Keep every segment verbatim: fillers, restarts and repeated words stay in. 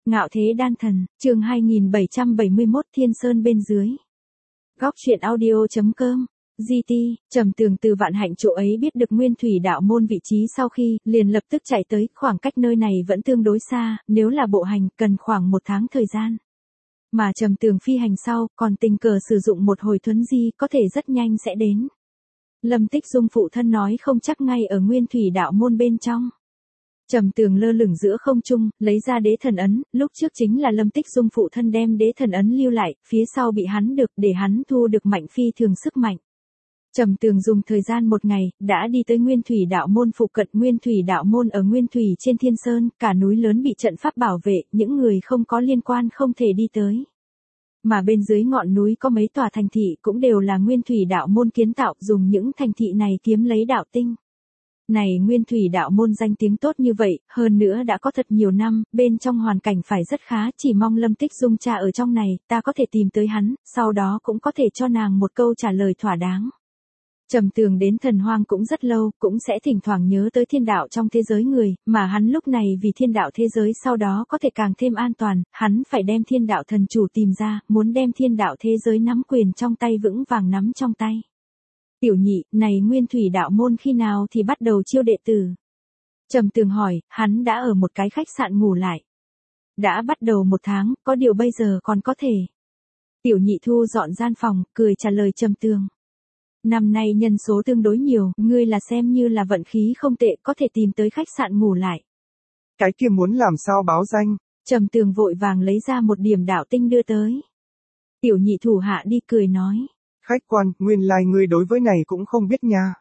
Ngạo Thế Đan Thần, chương hai nghìn bảy trăm bảy mươi mốt Thiên Sơn bên dưới. Góc truyện audio.com, giê tê, Trầm Tường từ Vạn Hạnh chỗ ấy biết được Nguyên Thủy Đạo Môn vị trí sau khi, liền lập tức chạy tới, khoảng cách nơi này vẫn tương đối xa, nếu là bộ hành cần khoảng một tháng thời gian. Mà Trầm Tường phi hành sau, còn tình cờ sử dụng một hồi thuấn di, có thể rất nhanh sẽ đến. Lâm Tích Dung phụ thân nói không chắc ngay ở Nguyên Thủy Đạo Môn bên trong. Trầm Tường lơ lửng giữa không trung, lấy ra đế thần ấn, lúc trước chính là Lâm Tích Dung phụ thân đem đế thần ấn lưu lại, phía sau bị hắn được để hắn thu được mạnh phi thường sức mạnh. Trầm Tường dùng thời gian một ngày, đã đi tới Nguyên Thủy Đạo Môn phụ cận. Nguyên Thủy Đạo Môn ở Nguyên Thủy trên Thiên Sơn, cả núi lớn bị trận pháp bảo vệ, những người không có liên quan không thể đi tới. Mà bên dưới ngọn núi có mấy tòa thành thị cũng đều là Nguyên Thủy Đạo Môn kiến tạo, dùng những thành thị này kiếm lấy đạo tinh. Này Nguyên Thủy Đạo Môn danh tiếng tốt như vậy, hơn nữa đã có thật nhiều năm, bên trong hoàn cảnh phải rất khá, chỉ mong Lâm Tích Dung cha ở trong này, ta có thể tìm tới hắn, sau đó cũng có thể cho nàng một câu trả lời thỏa đáng. Trầm Tường đến Thần Hoang cũng rất lâu, cũng sẽ thỉnh thoảng nhớ tới thiên đạo trong thế giới người, mà hắn lúc này vì thiên đạo thế giới sau đó có thể càng thêm an toàn, hắn phải đem thiên đạo thần chủ tìm ra, muốn đem thiên đạo thế giới nắm quyền trong tay vững vàng nắm trong tay. Tiểu Nhị, này Nguyên Thủy Đạo Môn khi nào thì bắt đầu chiêu đệ tử? Trầm Tường hỏi, hắn đã ở một cái khách sạn ngủ lại. Đã bắt đầu một tháng, có điều bây giờ còn có thể. Tiểu Nhị thu dọn gian phòng, cười trả lời Trầm Tường. Năm nay nhân số tương đối nhiều, ngươi là xem như là vận khí không tệ, có thể tìm tới khách sạn ngủ lại. Cái kia muốn làm sao báo danh? Trầm Tường vội vàng lấy ra một điểm đạo tinh đưa tới. Tiểu Nhị thủ hạ đi cười nói. Khách quan, nguyên lai like ngươi đối với này cũng không biết nha.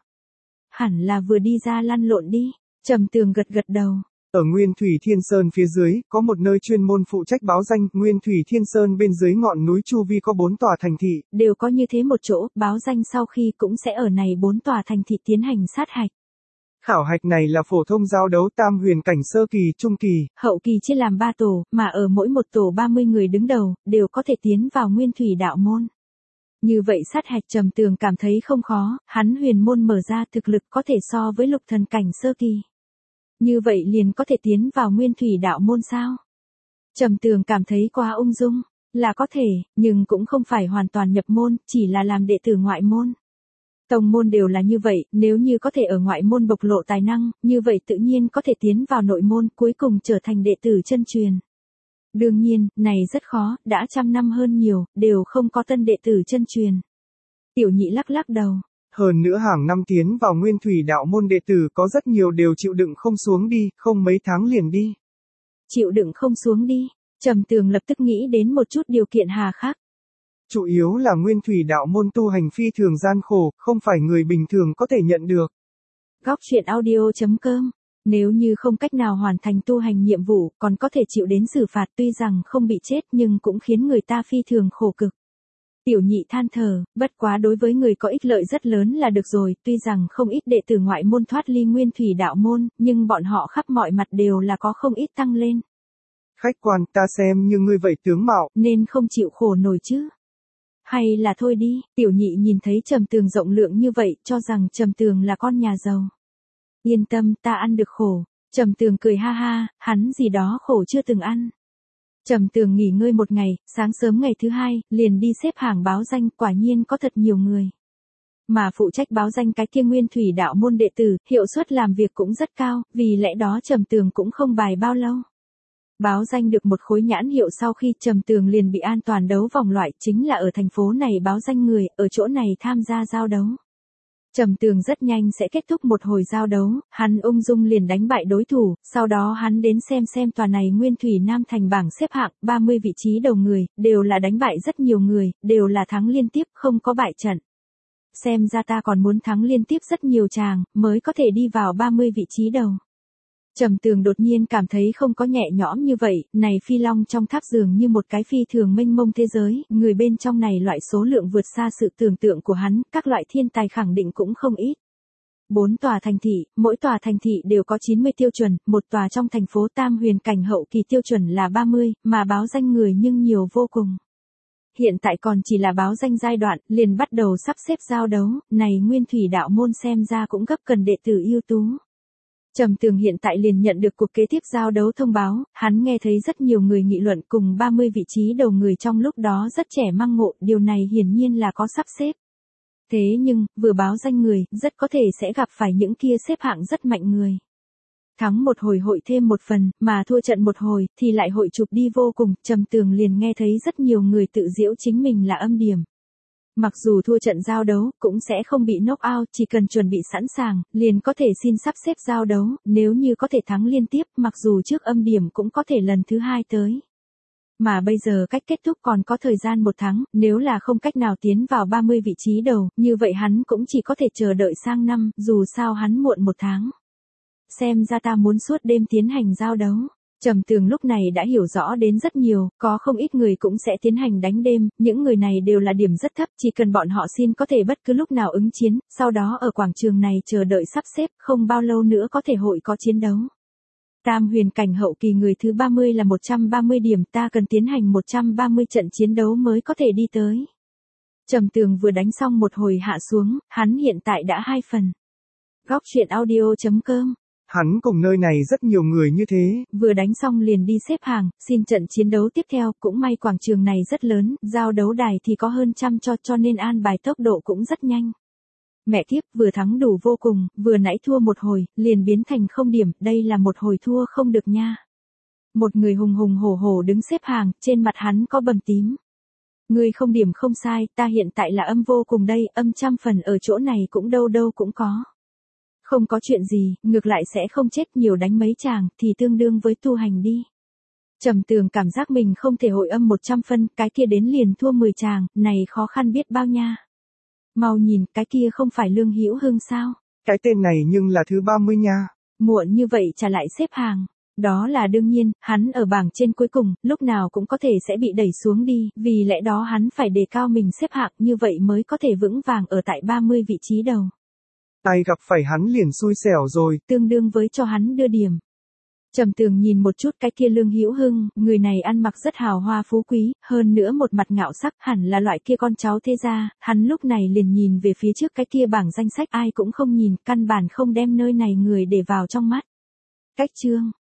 Hẳn là vừa đi ra lăn lộn đi. Trầm Tường gật gật đầu. Ở Nguyên Thủy Thiên Sơn phía dưới, có một nơi chuyên môn phụ trách báo danh. Nguyên Thủy Thiên Sơn bên dưới ngọn núi chu vi có bốn tòa thành thị. Đều có như thế một chỗ, báo danh sau khi cũng sẽ ở này bốn tòa thành thị tiến hành sát hạch. Khảo hạch này là phổ thông giao đấu tam huyền cảnh sơ kỳ, trung kỳ, hậu kỳ chia làm ba tổ, mà ở mỗi một tổ ba mươi người đứng đầu, đều có thể tiến vào Nguyên Thủy Đạo Môn. Như vậy sát hạch Trầm Tường cảm thấy không khó, hắn huyền môn mở ra thực lực có thể so với lục thần cảnh sơ kỳ. Như vậy liền có thể tiến vào Nguyên Thủy Đạo Môn sao? Trầm Tường cảm thấy quá ung dung, là có thể, nhưng cũng không phải hoàn toàn nhập môn, chỉ là làm đệ tử ngoại môn. Tông môn đều là như vậy, nếu như có thể ở ngoại môn bộc lộ tài năng, như vậy tự nhiên có thể tiến vào nội môn, cuối cùng trở thành đệ tử chân truyền. Đương nhiên, này rất khó, đã trăm năm hơn nhiều, đều không có tân đệ tử chân truyền. Tiểu Nhị lắc lắc đầu. Hơn nữa hàng năm tiến vào Nguyên Thủy Đạo Môn đệ tử có rất nhiều đều chịu đựng không xuống đi, không mấy tháng liền đi. Chịu đựng không xuống đi, Trầm Tường lập tức nghĩ đến một chút điều kiện hà khắc. Chủ yếu là Nguyên Thủy Đạo Môn tu hành phi thường gian khổ, không phải người bình thường có thể nhận được. Góc truyện audio.com, nếu như không cách nào hoàn thành tu hành nhiệm vụ, còn có thể chịu đến xử phạt, tuy rằng không bị chết nhưng cũng khiến người ta phi thường khổ cực. Tiểu Nhị than thở, bất quá đối với người có ích lợi rất lớn là được rồi, tuy rằng không ít đệ tử ngoại môn thoát ly Nguyên Thủy Đạo Môn, nhưng bọn họ khắp mọi mặt đều là có không ít tăng lên. Khách quan, ta xem như ngươi vậy tướng mạo, nên không chịu khổ nổi chứ. Hay là thôi đi, Tiểu Nhị nhìn thấy Trầm Tường rộng lượng như vậy, cho rằng Trầm Tường là con nhà giàu. Yên tâm, ta ăn được khổ. Trầm Tường cười ha ha, hắn gì đó khổ chưa từng ăn. Trầm Tường nghỉ ngơi một ngày, sáng sớm ngày thứ hai, liền đi xếp hàng báo danh, quả nhiên có thật nhiều người. Mà phụ trách báo danh cái kia Nguyên Thủy Đạo Môn đệ tử, hiệu suất làm việc cũng rất cao, vì lẽ đó Trầm Tường cũng không bài bao lâu. Báo danh được một khối nhãn hiệu sau khi Trầm Tường liền bị an toàn đấu vòng loại, chính là ở thành phố này báo danh người, ở chỗ này tham gia giao đấu. Trầm Tường rất nhanh sẽ kết thúc một hồi giao đấu, hắn ung dung liền đánh bại đối thủ, sau đó hắn đến xem xem tòa này Nguyên Thủy Nam thành bảng xếp hạng, ba mươi vị trí đầu người, đều là đánh bại rất nhiều người, đều là thắng liên tiếp, không có bại trận. Xem ra ta còn muốn thắng liên tiếp rất nhiều chàng, mới có thể đi vào ba mươi vị trí đầu. Trầm Tường đột nhiên cảm thấy không có nhẹ nhõm như vậy, này phi long trong tháp dường như một cái phi thường mênh mông thế giới, người bên trong này loại số lượng vượt xa sự tưởng tượng của hắn, các loại thiên tài khẳng định cũng không ít. Bốn tòa thành thị, mỗi tòa thành thị đều có chín mươi tiêu chuẩn, một tòa trong thành phố Tam Huyền cảnh hậu kỳ tiêu chuẩn là ba mươi, mà báo danh người nhưng nhiều vô cùng. Hiện tại còn chỉ là báo danh giai đoạn, liền bắt đầu sắp xếp giao đấu, này Nguyên Thủy Đạo Môn xem ra cũng gấp cần đệ tử ưu tú. Trầm Tường hiện tại liền nhận được cuộc kế tiếp giao đấu thông báo, hắn nghe thấy rất nhiều người nghị luận cùng ba mươi vị trí đầu người trong lúc đó rất trẻ măng ngộ, điều này hiển nhiên là có sắp xếp. Thế nhưng, vừa báo danh người, rất có thể sẽ gặp phải những kia xếp hạng rất mạnh người. Thắng một hồi hội thêm một phần, mà thua trận một hồi, thì lại hội chụp đi vô cùng, Trầm Tường liền nghe thấy rất nhiều người tự giễu chính mình là âm điểm. Mặc dù thua trận giao đấu, cũng sẽ không bị knock out, chỉ cần chuẩn bị sẵn sàng, liền có thể xin sắp xếp giao đấu, nếu như có thể thắng liên tiếp, mặc dù trước âm điểm cũng có thể lần thứ hai tới. Mà bây giờ cách kết thúc còn có thời gian một tháng, nếu là không cách nào tiến vào ba mươi vị trí đầu, như vậy hắn cũng chỉ có thể chờ đợi sang năm, dù sao hắn muộn một tháng. Xem ra ta muốn suốt đêm tiến hành giao đấu. Trầm Tường lúc này đã hiểu rõ đến rất nhiều, có không ít người cũng sẽ tiến hành đánh đêm, những người này đều là điểm rất thấp, chỉ cần bọn họ xin có thể bất cứ lúc nào ứng chiến, sau đó ở quảng trường này chờ đợi sắp xếp, không bao lâu nữa có thể hội có chiến đấu. Tam huyền cảnh hậu kỳ người thứ ba mươi là một trăm ba mươi điểm, ta cần tiến hành một trăm ba mươi trận chiến đấu mới có thể đi tới. Trầm Tường vừa đánh xong một hồi hạ xuống, hắn hiện tại đã hai phần. Góc truyện audio chấm com. Hắn cùng nơi này rất nhiều người như thế. Vừa đánh xong liền đi xếp hàng, xin trận chiến đấu tiếp theo, cũng may quảng trường này rất lớn, giao đấu đài thì có hơn trăm cho cho nên an bài tốc độ cũng rất nhanh. Mẹ kiếp, vừa thắng đủ vô cùng, vừa nãy thua một hồi, liền biến thành không điểm, đây là một hồi thua không được nha. Một người hùng hùng hổ hổ đứng xếp hàng, trên mặt hắn có bầm tím. Người không điểm không sai, ta hiện tại là âm vô cùng đây, âm trăm phần ở chỗ này cũng đâu đâu cũng có. Không có chuyện gì, ngược lại sẽ không chết, nhiều đánh mấy chàng, thì tương đương với tu hành đi. Trầm Tường cảm giác mình không thể hội âm một trăm phân, cái kia đến liền thua mười chàng, này khó khăn biết bao nha. Mau nhìn, cái kia không phải Lương Hữu Hưng sao? Cái tên này nhưng là thứ ba mươi nha. Muộn như vậy trả lại xếp hàng. Đó là đương nhiên, hắn ở bảng trên cuối cùng, lúc nào cũng có thể sẽ bị đẩy xuống đi, vì lẽ đó hắn phải đề cao mình xếp hạng, như vậy mới có thể vững vàng ở tại ba mươi vị trí đầu. Ai gặp phải hắn liền xui xẻo rồi. Tương đương với cho hắn đưa điểm. Trầm Tường nhìn một chút cái kia Lương Hữu Hưng, người này ăn mặc rất hào hoa phú quý, hơn nữa một mặt ngạo sắc, hẳn là loại kia con cháu thế gia, hắn lúc này liền nhìn về phía trước cái kia bảng danh sách, ai cũng không nhìn, căn bản không đem nơi này người để vào trong mắt. Cách chương